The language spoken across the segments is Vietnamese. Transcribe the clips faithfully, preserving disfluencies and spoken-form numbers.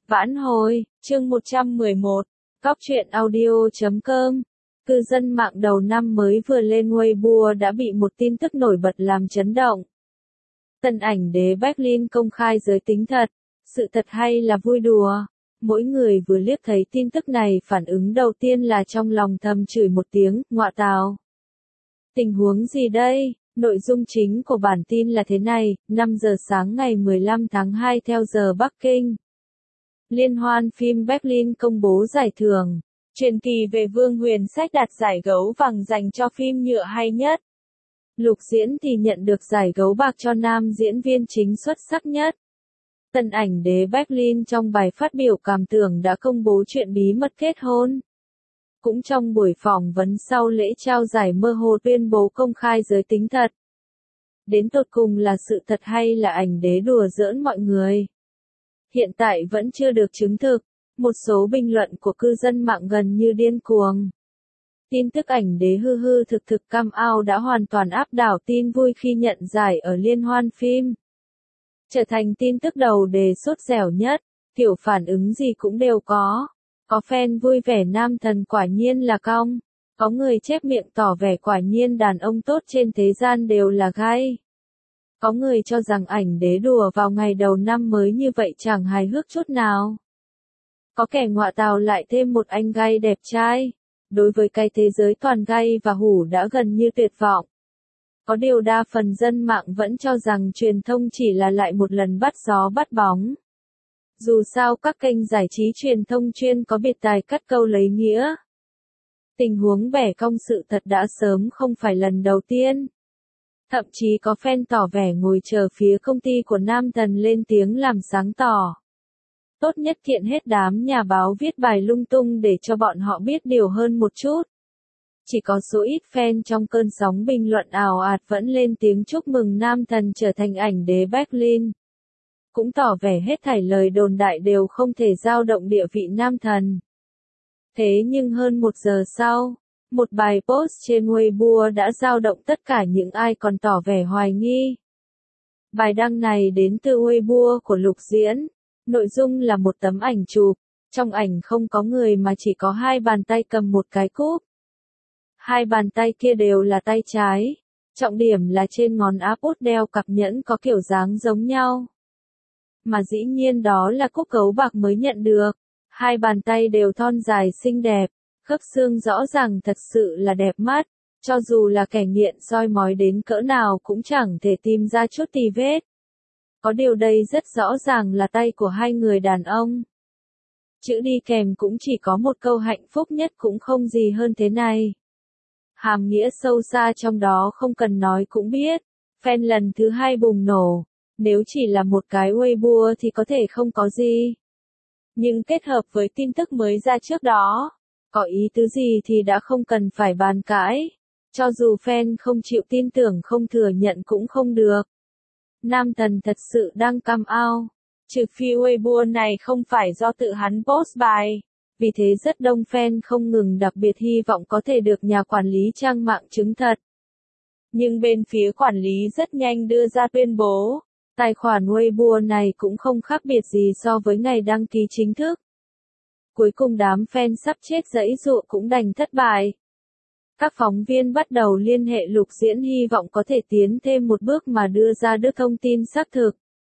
Vãn hồi, chương một trăm mười một, Cóc truyện audio chấm com. Cư dân mạng đầu năm mới vừa lên Weibo đã bị một tin tức nổi bật làm chấn động. Tân ảnh đế Berlin công khai giới tính thật, sự thật hay là vui đùa? Mỗi người vừa liếc thấy tin tức này phản ứng đầu tiên là trong lòng thầm chửi một tiếng, ngọa tào. Tình huống gì đây? Nội dung chính của bản tin là thế này, năm giờ sáng ngày mười lăm tháng hai theo giờ Bắc Kinh. Liên hoan phim Berlin công bố giải thưởng. Truyền kỳ về Vương Huyền Sách đạt giải gấu vàng dành cho phim nhựa hay nhất. Lục Diễn thì nhận được giải gấu bạc cho nam diễn viên chính xuất sắc nhất. Tân ảnh đế Berlin trong bài phát biểu cảm tưởng đã công bố chuyện bí mật kết hôn. Cũng trong buổi phỏng vấn sau lễ trao giải mơ hồ tuyên bố công khai giới tính thật. Đến tột cùng là sự thật hay là ảnh đế đùa giỡn mọi người? Hiện tại vẫn chưa được chứng thực, một số bình luận của cư dân mạng gần như điên cuồng. Tin tức ảnh đế hư hư thực thực cam ao đã hoàn toàn áp đảo tin vui khi nhận giải ở liên hoan phim. Trở thành tin tức đầu đề sốt dẻo nhất, kiểu phản ứng gì cũng đều có. Có fan vui vẻ nam thần quả nhiên là cong, có người chép miệng tỏ vẻ quả nhiên đàn ông tốt trên thế gian đều là gay. Có người cho rằng ảnh đế đùa vào ngày đầu năm mới như vậy chẳng hài hước chút nào. Có kẻ ngọa tào lại thêm một anh gay đẹp trai. Đối với cái thế giới toàn gay và hủ đã gần như tuyệt vọng. Có điều đa phần dân mạng vẫn cho rằng truyền thông chỉ là lại một lần bắt gió bắt bóng. Dù sao các kênh giải trí truyền thông chuyên có biệt tài cắt câu lấy nghĩa. Tình huống bẻ cong sự thật đã sớm không phải lần đầu tiên. Thậm chí có fan tỏ vẻ ngồi chờ phía công ty của nam thần lên tiếng làm sáng tỏ. Tốt nhất kiện hết đám nhà báo viết bài lung tung để cho bọn họ biết điều hơn một chút. Chỉ có số ít fan trong cơn sóng bình luận ào ạt vẫn lên tiếng chúc mừng nam thần trở thành ảnh đế Berlin. Cũng tỏ vẻ hết thảy lời đồn đại đều không thể dao động địa vị nam thần. Thế nhưng hơn một giờ sau, một bài post trên Weibo đã dao động tất cả những ai còn tỏ vẻ hoài nghi. Bài đăng này đến từ Weibo của Lục Diễn. Nội dung là một tấm ảnh chụp, trong ảnh không có người mà chỉ có hai bàn tay cầm một cái cúp. Hai bàn tay kia đều là tay trái, trọng điểm là trên ngón áp út đeo cặp nhẫn có kiểu dáng giống nhau. Mà dĩ nhiên đó là cúp gấu bạc mới nhận được, hai bàn tay đều thon dài xinh đẹp, khớp xương rõ ràng thật sự là đẹp mắt, cho dù là kẻ nghiện soi mói đến cỡ nào cũng chẳng thể tìm ra chút tì vết. Có điều đây rất rõ ràng là tay của hai người đàn ông. Chữ đi kèm cũng chỉ có một câu hạnh phúc nhất cũng không gì hơn thế này. Hàm nghĩa sâu xa trong đó không cần nói cũng biết. Fan lần thứ hai bùng nổ. Nếu chỉ là một cái Weibo thì có thể không có gì. Nhưng kết hợp với tin tức mới ra trước đó, có ý tứ gì thì đã không cần phải bàn cãi. Cho dù fan không chịu tin tưởng không thừa nhận cũng không được. Nam thần thật sự đang cam ao. Trừ phi Weibo này không phải do tự hắn post bài. Vì thế rất đông fan không ngừng đặc biệt hy vọng có thể được nhà quản lý trang mạng chứng thật. Nhưng bên phía quản lý rất nhanh đưa ra tuyên bố. Tài khoản Weibo này cũng không khác biệt gì so với ngày đăng ký chính thức. Cuối cùng đám fan sắp chết giãy giụa cũng đành thất bại. Các phóng viên bắt đầu liên hệ Lục Diễn hy vọng có thể tiến thêm một bước mà đưa ra được thông tin xác thực.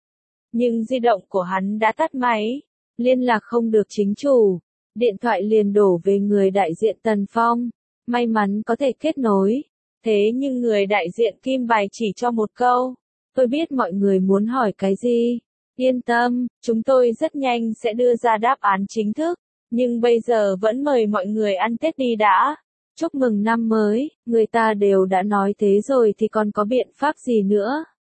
Nhưng di động của hắn đã tắt máy, liên lạc không được chính chủ, điện thoại liền đổ về người đại diện Tần Phong, may mắn có thể kết nối. Thế nhưng người đại diện Kim Bài chỉ cho một câu, tôi biết mọi người muốn hỏi cái gì, yên tâm, chúng tôi rất nhanh sẽ đưa ra đáp án chính thức, nhưng bây giờ vẫn mời mọi người ăn Tết đi đã. Chúc mừng năm mới, người ta đều đã nói thế rồi thì còn có biện pháp gì nữa.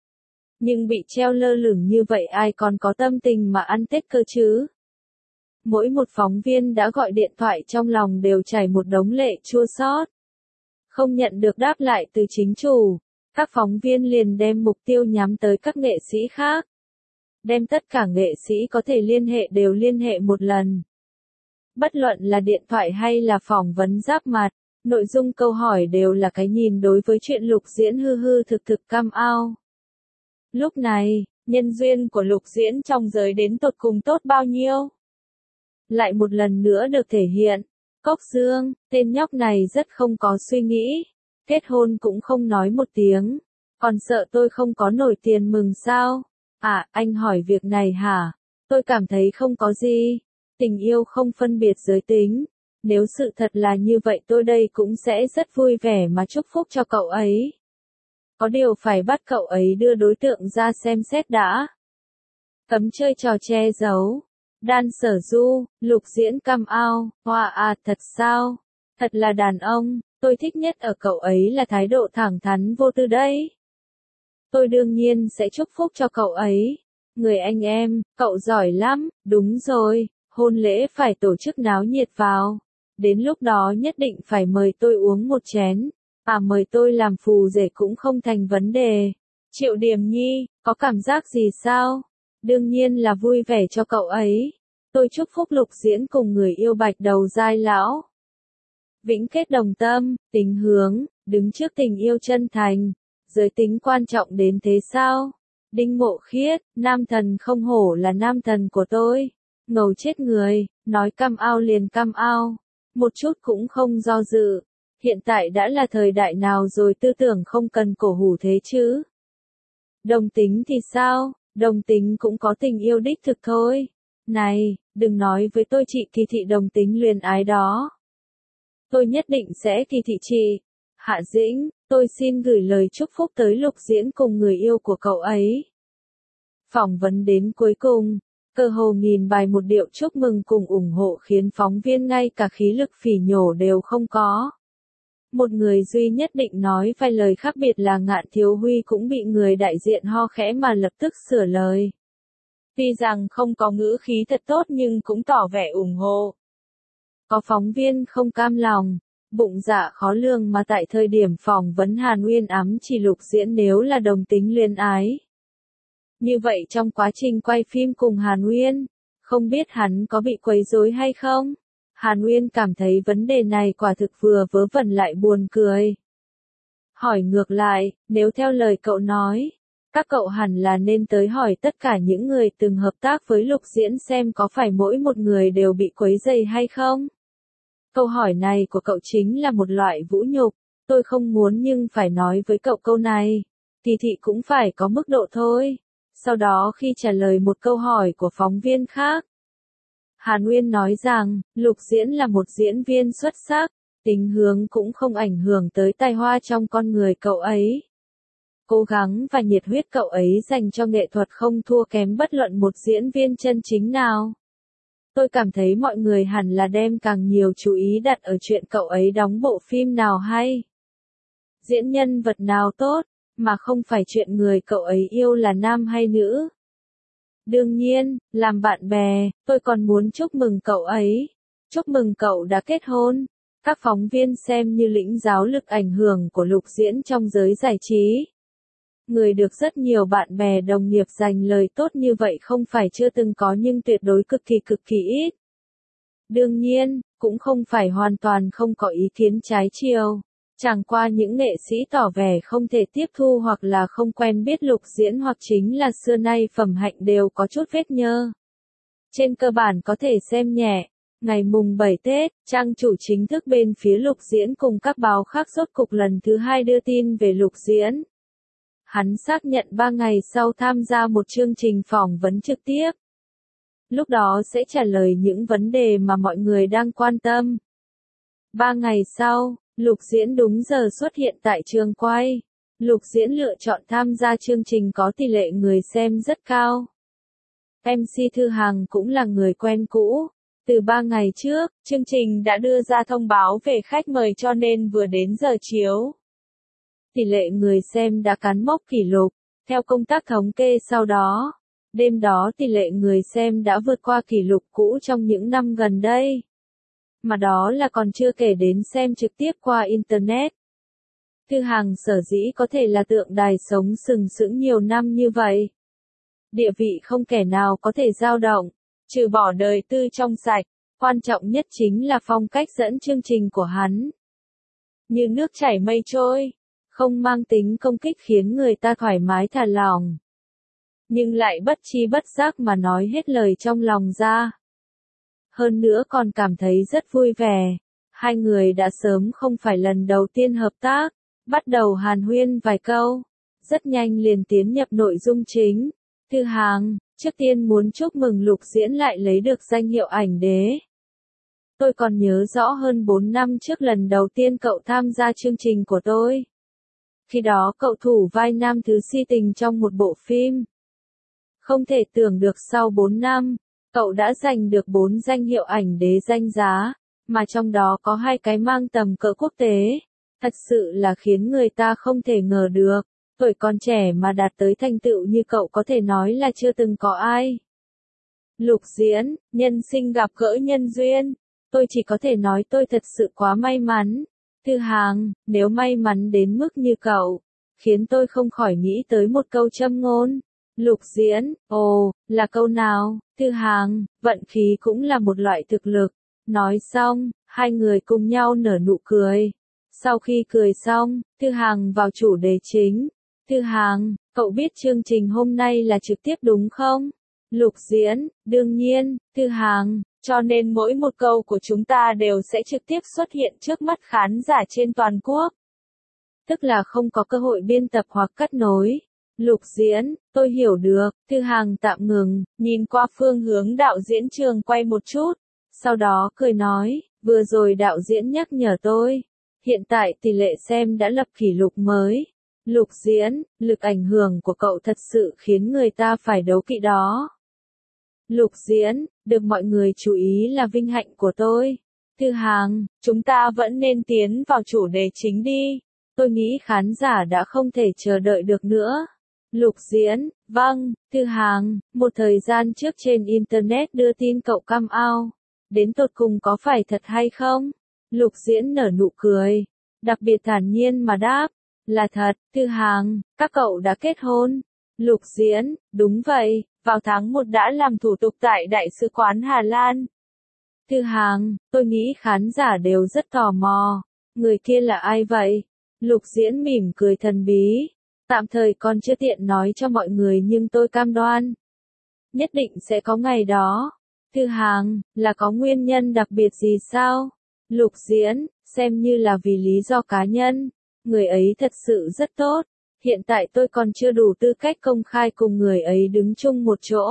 Nhưng bị treo lơ lửng như vậy ai còn có tâm tình mà ăn Tết cơ chứ. Mỗi một phóng viên đã gọi điện thoại trong lòng đều chảy một đống lệ chua xót. Không nhận được đáp lại từ chính chủ, các phóng viên liền đem mục tiêu nhắm tới các nghệ sĩ khác. Đem tất cả nghệ sĩ có thể liên hệ đều liên hệ một lần. Bất luận là điện thoại hay là phỏng vấn giáp mặt. Nội dung câu hỏi đều là cái nhìn đối với chuyện Lục Diễn hư hư thực thực cam ao. Lúc này, nhân duyên của Lục Diễn trong giới đến tột cùng tốt bao nhiêu? lại một lần nữa được thể hiện. Cốc Dương, tên nhóc này rất không có suy nghĩ. Kết hôn cũng không nói một tiếng. Còn sợ tôi không có nổi tiền mừng sao? À, anh hỏi việc này hả? Tôi cảm thấy không có gì. Tình yêu không phân biệt giới tính. Nếu sự thật là như vậy tôi đây cũng sẽ rất vui vẻ mà chúc phúc cho cậu ấy. Có điều phải bắt cậu ấy đưa đối tượng ra xem xét đã. Cấm chơi trò che giấu. Đan Sở Du, Lục Diễn cam ao, hoa à thật sao? Thật là đàn ông, tôi thích nhất ở cậu ấy là thái độ thẳng thắn vô tư đấy. Tôi đương nhiên sẽ chúc phúc cho cậu ấy. Người anh em, cậu giỏi lắm, đúng rồi, hôn lễ phải tổ chức náo nhiệt vào. Đến lúc đó nhất định phải mời tôi uống một chén. À mời tôi làm phù rể cũng không thành vấn đề. Triệu Điềm Nhi, có cảm giác gì sao? Đương nhiên là vui vẻ cho cậu ấy. Tôi chúc phúc Lục Diễn cùng người yêu Bạch Đầu Giai lão. Vĩnh kết đồng tâm, tính hướng, đứng trước tình yêu chân thành. Giới tính quan trọng đến thế sao? Đinh Mộ Khiết, nam thần không hổ là nam thần của tôi. Ngầu chết người, nói cam ao liền cam ao. Một chút cũng không do dự. Hiện tại đã là thời đại nào rồi tư tưởng không cần cổ hủ thế chứ? Đồng tính thì sao? Đồng tính cũng có tình yêu đích thực thôi. Này, đừng nói với tôi chị kỳ thị đồng tính luyến ái đó. Tôi nhất định sẽ kỳ thị chị. Hạ Dĩnh, tôi xin gửi lời chúc phúc tới Lục Diễn cùng người yêu của cậu ấy. Phỏng vấn đến cuối cùng, cơ hồ nghìn bài một điệu chúc mừng cùng ủng hộ khiến phóng viên ngay cả khí lực phỉ nhổ đều không có. Một người duy nhất định nói vài lời khác biệt là Ngạn Thiếu Huy cũng bị người đại diện ho khẽ mà lập tức sửa lời. Tuy rằng không có ngữ khí thật tốt nhưng cũng tỏ vẻ ủng hộ. Có phóng viên không cam lòng, bụng dạ khó lường mà tại thời điểm phỏng vấn Hàn Uyên ám chỉ Lục Diễn nếu là đồng tính luyến ái. Như vậy trong quá trình quay phim cùng Hàn Uyên, không biết hắn có bị quấy rối hay không? Hàn Uyên cảm thấy vấn đề này quả thực vừa vớ vẩn lại buồn cười. Hỏi ngược lại, nếu theo lời cậu nói, các cậu hẳn là nên tới hỏi tất cả những người từng hợp tác với Lục Diễn xem có phải mỗi một người đều bị quấy rầy hay không? Câu hỏi này của cậu chính là một loại vũ nhục, tôi không muốn nhưng phải nói với cậu câu này, kỳ thị cũng phải có mức độ thôi. Sau đó khi trả lời một câu hỏi của phóng viên khác, Hàn Uyên nói rằng, Lục Diễn là một diễn viên xuất sắc, tính hướng cũng không ảnh hưởng tới tài hoa trong con người cậu ấy. Cố gắng và nhiệt huyết cậu ấy dành cho nghệ thuật không thua kém bất luận một diễn viên chân chính nào. Tôi cảm thấy mọi người hẳn là đem càng nhiều chú ý đặt ở chuyện cậu ấy đóng bộ phim nào hay, diễn nhân vật nào tốt, mà không phải chuyện người cậu ấy yêu là nam hay nữ. Đương nhiên, làm bạn bè, tôi còn muốn chúc mừng cậu ấy. Chúc mừng cậu đã kết hôn. Các phóng viên xem như lĩnh giáo lực ảnh hưởng của Lục Diễn trong giới giải trí. Người được rất nhiều bạn bè đồng nghiệp dành lời tốt như vậy không phải chưa từng có nhưng tuyệt đối cực kỳ cực kỳ ít. Đương nhiên, cũng không phải hoàn toàn không có ý kiến trái chiều. Chẳng qua những nghệ sĩ tỏ vẻ không thể tiếp thu hoặc là không quen biết Lục Diễn hoặc chính là xưa nay phẩm hạnh đều có chút vết nhơ. Trên cơ bản có thể xem nhẹ. Ngày mùng bảy Tết, trang chủ chính thức bên phía Lục Diễn cùng các báo khác rốt cục lần thứ hai đưa tin về Lục Diễn. Hắn xác nhận ba ngày sau tham gia một chương trình phỏng vấn trực tiếp. Lúc đó sẽ trả lời những vấn đề mà mọi người đang quan tâm. Ba ngày sau, Lục Diễn đúng giờ xuất hiện tại trường quay. Lục Diễn lựa chọn tham gia chương trình có tỷ lệ người xem rất cao. em xê Thư Hằng cũng là người quen cũ. Từ ba ngày trước, chương trình đã đưa ra thông báo về khách mời cho nên vừa đến giờ chiếu. Tỷ lệ người xem đã cán mốc kỷ lục. Theo công tác thống kê sau đó, đêm đó tỷ lệ người xem đã vượt qua kỷ lục cũ trong những năm gần đây. Mà đó là còn chưa kể đến xem trực tiếp qua Internet. Thư Hằng sở dĩ có thể là tượng đài sống sừng sững nhiều năm như vậy. Địa vị không kẻ nào có thể dao động, trừ bỏ đời tư trong sạch, quan trọng nhất chính là phong cách dẫn chương trình của hắn. Như nước chảy mây trôi, không mang tính công kích khiến người ta thoải mái thả lỏng. Nhưng lại bất chi bất giác mà nói hết lời trong lòng ra. hơn nữa còn cảm thấy rất vui vẻ. Hai người đã sớm không phải lần đầu tiên hợp tác, bắt đầu hàn huyên vài câu, rất nhanh liền tiến nhập nội dung chính. Thư Hàng, trước tiên muốn chúc mừng Lục Diễn lại lấy được danh hiệu ảnh đế. Tôi còn nhớ rõ hơn bốn năm trước lần đầu tiên cậu tham gia chương trình của tôi. Khi đó cậu thủ vai nam thứ si tình trong một bộ phim. Không thể tưởng được sau bốn năm, cậu đã giành được bốn danh hiệu ảnh đế danh giá, mà trong đó có hai cái mang tầm cỡ quốc tế. Thật sự là khiến người ta không thể ngờ được, tuổi còn trẻ mà đạt tới thành tựu như cậu có thể nói là chưa từng có ai. Lục Diễn, nhân sinh gặp gỡ nhân duyên, tôi chỉ có thể nói tôi thật sự quá may mắn. Thư Hàng, nếu may mắn đến mức như cậu, khiến tôi không khỏi nghĩ tới một câu châm ngôn. Lục Diễn, ồ, là câu nào? Thư Hàng, vận khí cũng là một loại thực lực. Nói xong, hai người cùng nhau nở nụ cười. Sau khi cười xong, Thư Hàng vào chủ đề chính. Thư Hàng, cậu biết chương trình hôm nay là trực tiếp đúng không? Lục Diễn, đương nhiên. Thư Hàng, cho nên mỗi một câu của chúng ta đều sẽ trực tiếp xuất hiện trước mắt khán giả trên toàn quốc. Tức là không có cơ hội biên tập hoặc cắt nối. Lục Diễn, tôi hiểu được. Thư Hàng tạm ngừng, nhìn qua phương hướng đạo diễn trường quay một chút. Sau đó cười nói, vừa rồi đạo diễn nhắc nhở tôi. Hiện tại tỷ lệ xem đã lập kỷ lục mới. Lục Diễn, lực ảnh hưởng của cậu thật sự khiến người ta phải đấu kỵ đó. Lục Diễn, được mọi người chú ý là vinh hạnh của tôi. Thư Hàng, chúng ta vẫn nên tiến vào chủ đề chính đi. Tôi nghĩ khán giả đã không thể chờ đợi được nữa. Lục Diễn, vâng. Thư Hàng, một thời gian trước trên Internet đưa tin cậu come out. Đến tột cùng có phải thật hay không? Lục Diễn nở nụ cười, đặc biệt thản nhiên mà đáp, là thật. Thư Hàng, các cậu đã kết hôn. Lục Diễn, đúng vậy, vào tháng một đã làm thủ tục tại Đại sứ quán Hà Lan. Thư Hàng, tôi nghĩ khán giả đều rất tò mò. Người kia là ai vậy? Lục Diễn mỉm cười thần bí. Tạm thời còn chưa tiện nói cho mọi người nhưng tôi cam đoan. Nhất định sẽ có ngày đó. Thư Hàng, là có nguyên nhân đặc biệt gì sao? Lục Diễn, xem như là vì lý do cá nhân. Người ấy thật sự rất tốt. Hiện tại tôi còn chưa đủ tư cách công khai cùng người ấy đứng chung một chỗ.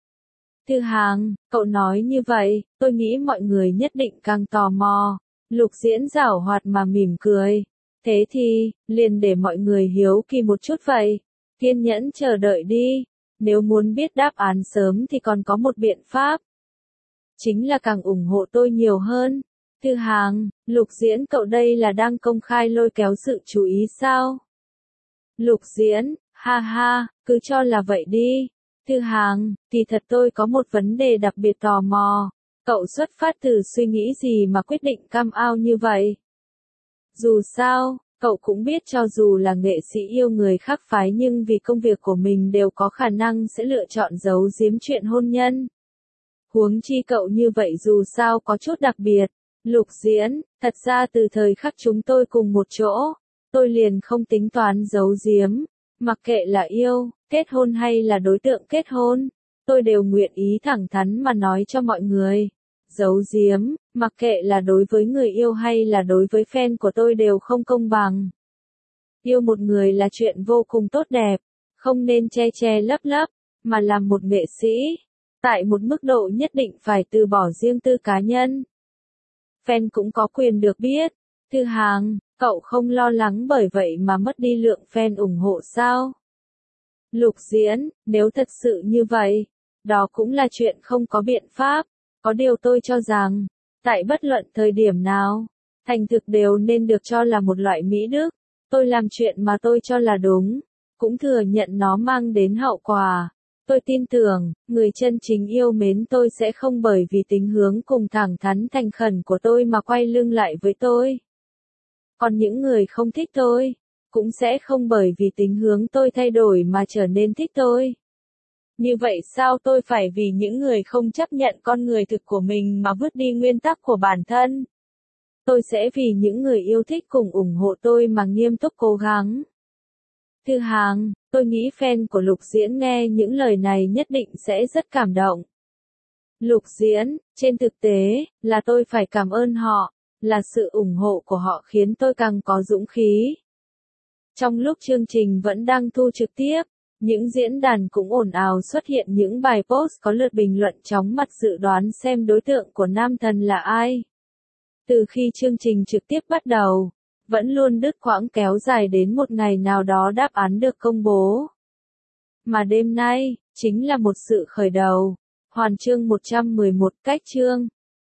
Thư Hàng, cậu nói như vậy, tôi nghĩ mọi người nhất định càng tò mò. Lục Diễn giảo hoạt mà mỉm cười. Thế thì, liền để mọi người hiếu kỳ một chút vậy. Kiên nhẫn chờ đợi đi. Nếu muốn biết đáp án sớm thì còn có một biện pháp. Chính là càng ủng hộ tôi nhiều hơn. Thư Hàng, Lục Diễn cậu đây là đang công khai lôi kéo sự chú ý sao? Lục Diễn, ha ha, cứ cho là vậy đi. Thư Hàng, thì thật tôi có một vấn đề đặc biệt tò mò. Cậu xuất phát từ suy nghĩ gì mà quyết định come out như vậy? Dù sao, cậu cũng biết cho dù là nghệ sĩ yêu người khác phái nhưng vì công việc của mình đều có khả năng sẽ lựa chọn giấu giếm chuyện hôn nhân. Huống chi cậu như vậy dù sao có chút đặc biệt. Lục Diễn, thật ra từ thời khắc chúng tôi cùng một chỗ, tôi liền không tính toán giấu giếm, mặc kệ là yêu, kết hôn hay là đối tượng kết hôn, tôi đều nguyện ý thẳng thắn mà nói cho mọi người. Giấu giếm, mặc kệ là đối với người yêu hay là đối với fan của tôi đều không công bằng. Yêu một người là chuyện vô cùng tốt đẹp, không nên che che lấp lấp, mà làm một nghệ sĩ, tại một mức độ nhất định phải từ bỏ riêng tư cá nhân. Fan cũng có quyền được biết. Thư Hàng, cậu không lo lắng bởi vậy mà mất đi lượng fan ủng hộ sao? Lục Diễn, nếu thật sự như vậy, đó cũng là chuyện không có biện pháp. Có điều tôi cho rằng, tại bất luận thời điểm nào, thành thực đều nên được cho là một loại mỹ đức. Tôi làm chuyện mà tôi cho là đúng, cũng thừa nhận nó mang đến hậu quả. Tôi tin tưởng, người chân chính yêu mến tôi sẽ không bởi vì tính hướng cùng thẳng thắn thành khẩn của tôi mà quay lưng lại với tôi. Còn những người không thích tôi, cũng sẽ không bởi vì tính hướng tôi thay đổi mà trở nên thích tôi. Như vậy sao tôi phải vì những người không chấp nhận con người thực của mình mà vứt đi nguyên tắc của bản thân? Tôi sẽ vì những người yêu thích cùng ủng hộ tôi mà nghiêm túc cố gắng. Thư Hàng, tôi nghĩ fan của Lục Diễn nghe những lời này nhất định sẽ rất cảm động. Lục diễn, trên thực tế, là tôi phải cảm ơn họ, là sự ủng hộ của họ khiến tôi càng có dũng khí. Trong lúc chương trình vẫn đang thu trực tiếp, những diễn đàn cũng ồn ào xuất hiện những bài post có lượt bình luận chóng mặt dự đoán xem đối tượng của nam thần là ai. Từ khi chương trình trực tiếp bắt đầu, vẫn luôn đứt quãng kéo dài đến một ngày nào đó đáp án được công bố. Mà đêm nay, chính là một sự khởi đầu. Hoàn chương một trăm mười một cách chương